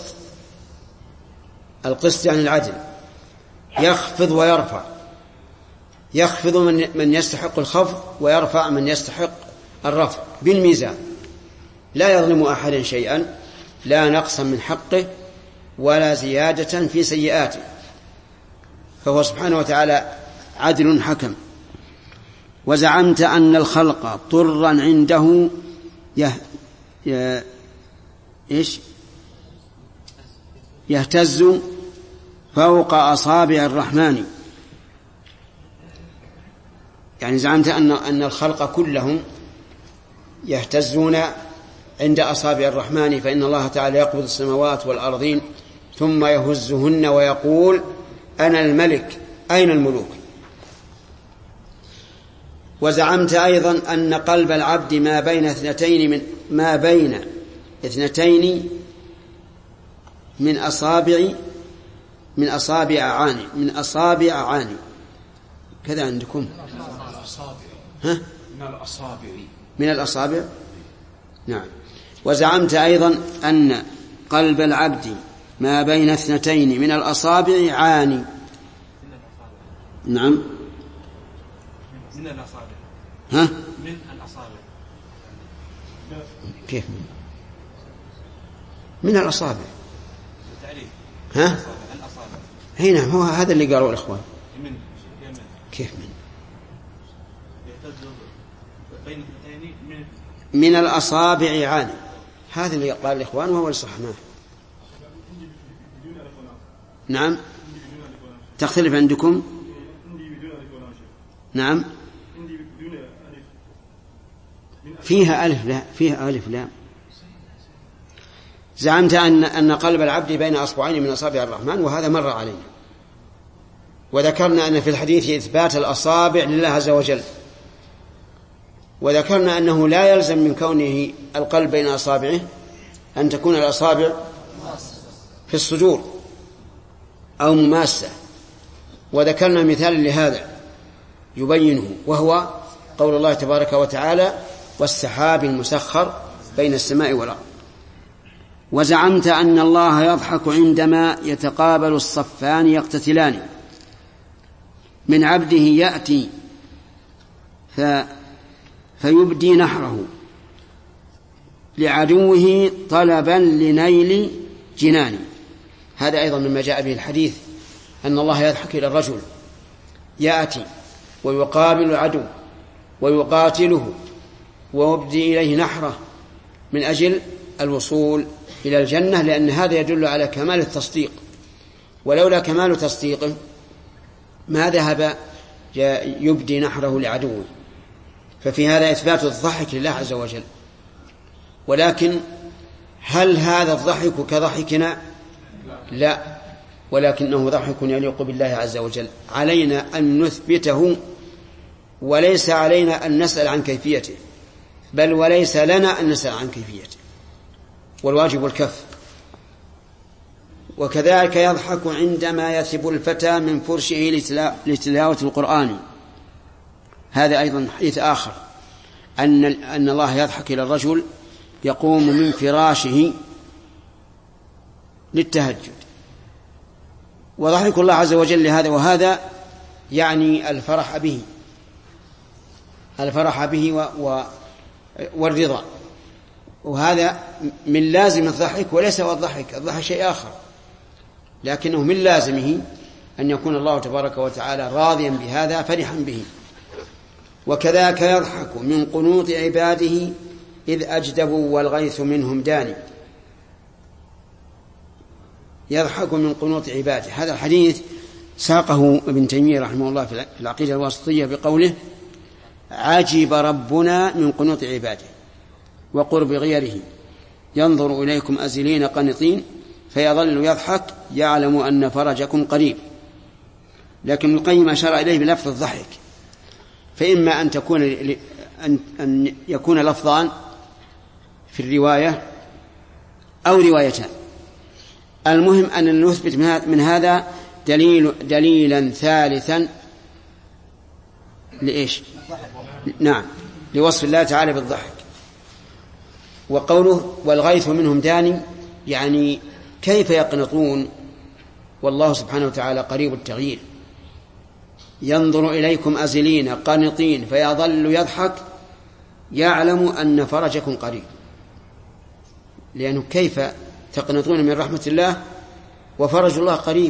القسط يعني العدل، يخفض ويرفع، يخفض من يستحق الخفض ويرفع من يستحق الرفع بالميزان، لا يظلم أحدا شيئا، لا نقصا من حقه ولا زيادة في سيئاته، فهو سبحانه وتعالى عدل حكم. وزعمت أن الخلق طرا عنده يهتز فوق أصابع الرحمن. يعني زعمت أن الخلق كلهم يهتزون عند أصابع الرحمن، فإن الله تعالى يقبض السماوات والأرضين ثم يهزهن ويقول: أنا الملك أين الملوك. وزعمت أيضا أن قلب العبد ما بين اثنتين من أصابع عاني. كذا عندكم؟ ها؟ من الأصابع. نعم. وزعمت أيضا أن قلب العبد ما بين اثنتين من الأصابع عاني. نعم. من الأصابع. ها؟ من الأصابع. كيف؟ من الأصابع. تعريف. ها؟ الأصابع. هنا هو هذا اللي قالوا الإخوان. كيف من؟ بين اثنتين من الأصابع عاني، هذا اللي قال الإخوان وهو الصحناه. نعم. تختلف عندكم؟ نعم. فيها ألف لا، فيها ألف لا. زعمت أن قلب العبد بين أصبعين من أصابع الرحمن، وهذا مر علينا. وذكرنا أن في الحديث إثبات الأصابع لله عز وجل، وذكرنا أنه لا يلزم من كونه القلب بين أصابعه أن تكون الأصابع في الصدور أو مماسة. وذكرنا مثال لهذا يبينه، وهو قول الله تبارك وتعالى: والسحاب المسخر بين السماء والأرض. وزعمت أن الله يضحك عندما يتقابل الصفان يقتتلان، من عبده يأتي فيبدي نحره لعدوه طلبا لنيل جنان. هذا أيضا مما جاء به الحديث، أن الله يضحك إلى الرجل يأتي ويقابل العدو ويقاتله ويبدي إليه نحره من أجل الوصول إلى الجنة، لأن هذا يدل على كمال التصديق ولولا كمال تصديقه ما ذهب يبدي نحره لعدوه. ففي هذا إثبات الضحك لله عز وجل. ولكن هل هذا الضحك كضحكنا؟ لا، ولكنه ضحك يليق بالله عز وجل. علينا أن نثبته، وليس علينا أن نسأل عن كيفيته، بل وليس لنا أن نسأل عن كيفيته، والواجب الكف. وكذلك يضحك عندما يثب الفتى من فرشه لتلاوة القرآن. هذا أيضا حديث آخر، أن الله يضحك إلى الرجل يقوم من فراشه للتهجد. وضحك الله عز وجل لهذا وهذا يعني الفرح به والرضا، وهذا من لازم الضحك، وليس هو الضحك شيء آخر، لكنه من لازمه أن يكون الله تبارك وتعالى راضيا بهذا فرحا به. وكذاك يضحك من قنوط عباده إذ أجدبوا والغيث منهم داني. يضحك من قنوط عباده. هذا الحديث ساقه ابن تيمية رحمه الله في العقيدة الواسطية بقوله: عجب ربنا من قنوط عباده وقرب غيره، ينظر إليكم أزلين قنطين فيظل يضحك يعلم أن فرجكم قريب. لكن ابن القيم أشار إليه بلفظ الضحك، فإما أن يكون لفظان في الرواية أو روايتان. المهم أن نثبت من هذا دليلا ثالثا لإيش؟ نعم، لوصف الله تعالى بالضحك. وقوله والغيث منهم داني، يعني كيف يقنطون والله سبحانه وتعالى قريب التغيير. ينظر إليكم أزلين قانطين فيظل يضحك يعلم أن فرجكم قريب. لأنه كيف تقنطون من رحمة الله وفرج الله قريب؟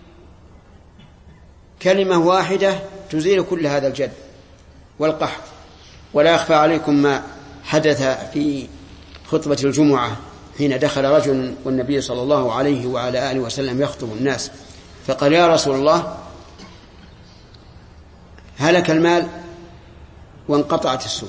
كلمة واحدة تزيل كل هذا الجد والقحط. ولا يخفى عليكم ما حدث في خطبة الجمعة حين دخل رجل والنبي صلى الله عليه وعلى آله وسلم يخطب الناس، فقال: يا رسول الله، هلك المال وانقطعت السبل،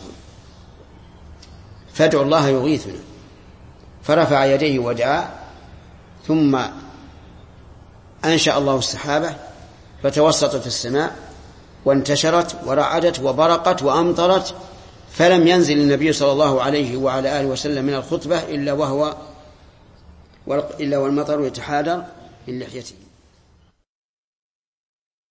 فادعوا الله يغيثنا. فرفع يديه ودعا، ثم أنشأ الله السحابة فتوسطت السماء وانتشرت ورعدت وبرقت وأمطرت، فلم ينزل النبي صلى الله عليه وعلى آله وسلم من الخطبة إلا والمطر يتحادر من لحيته.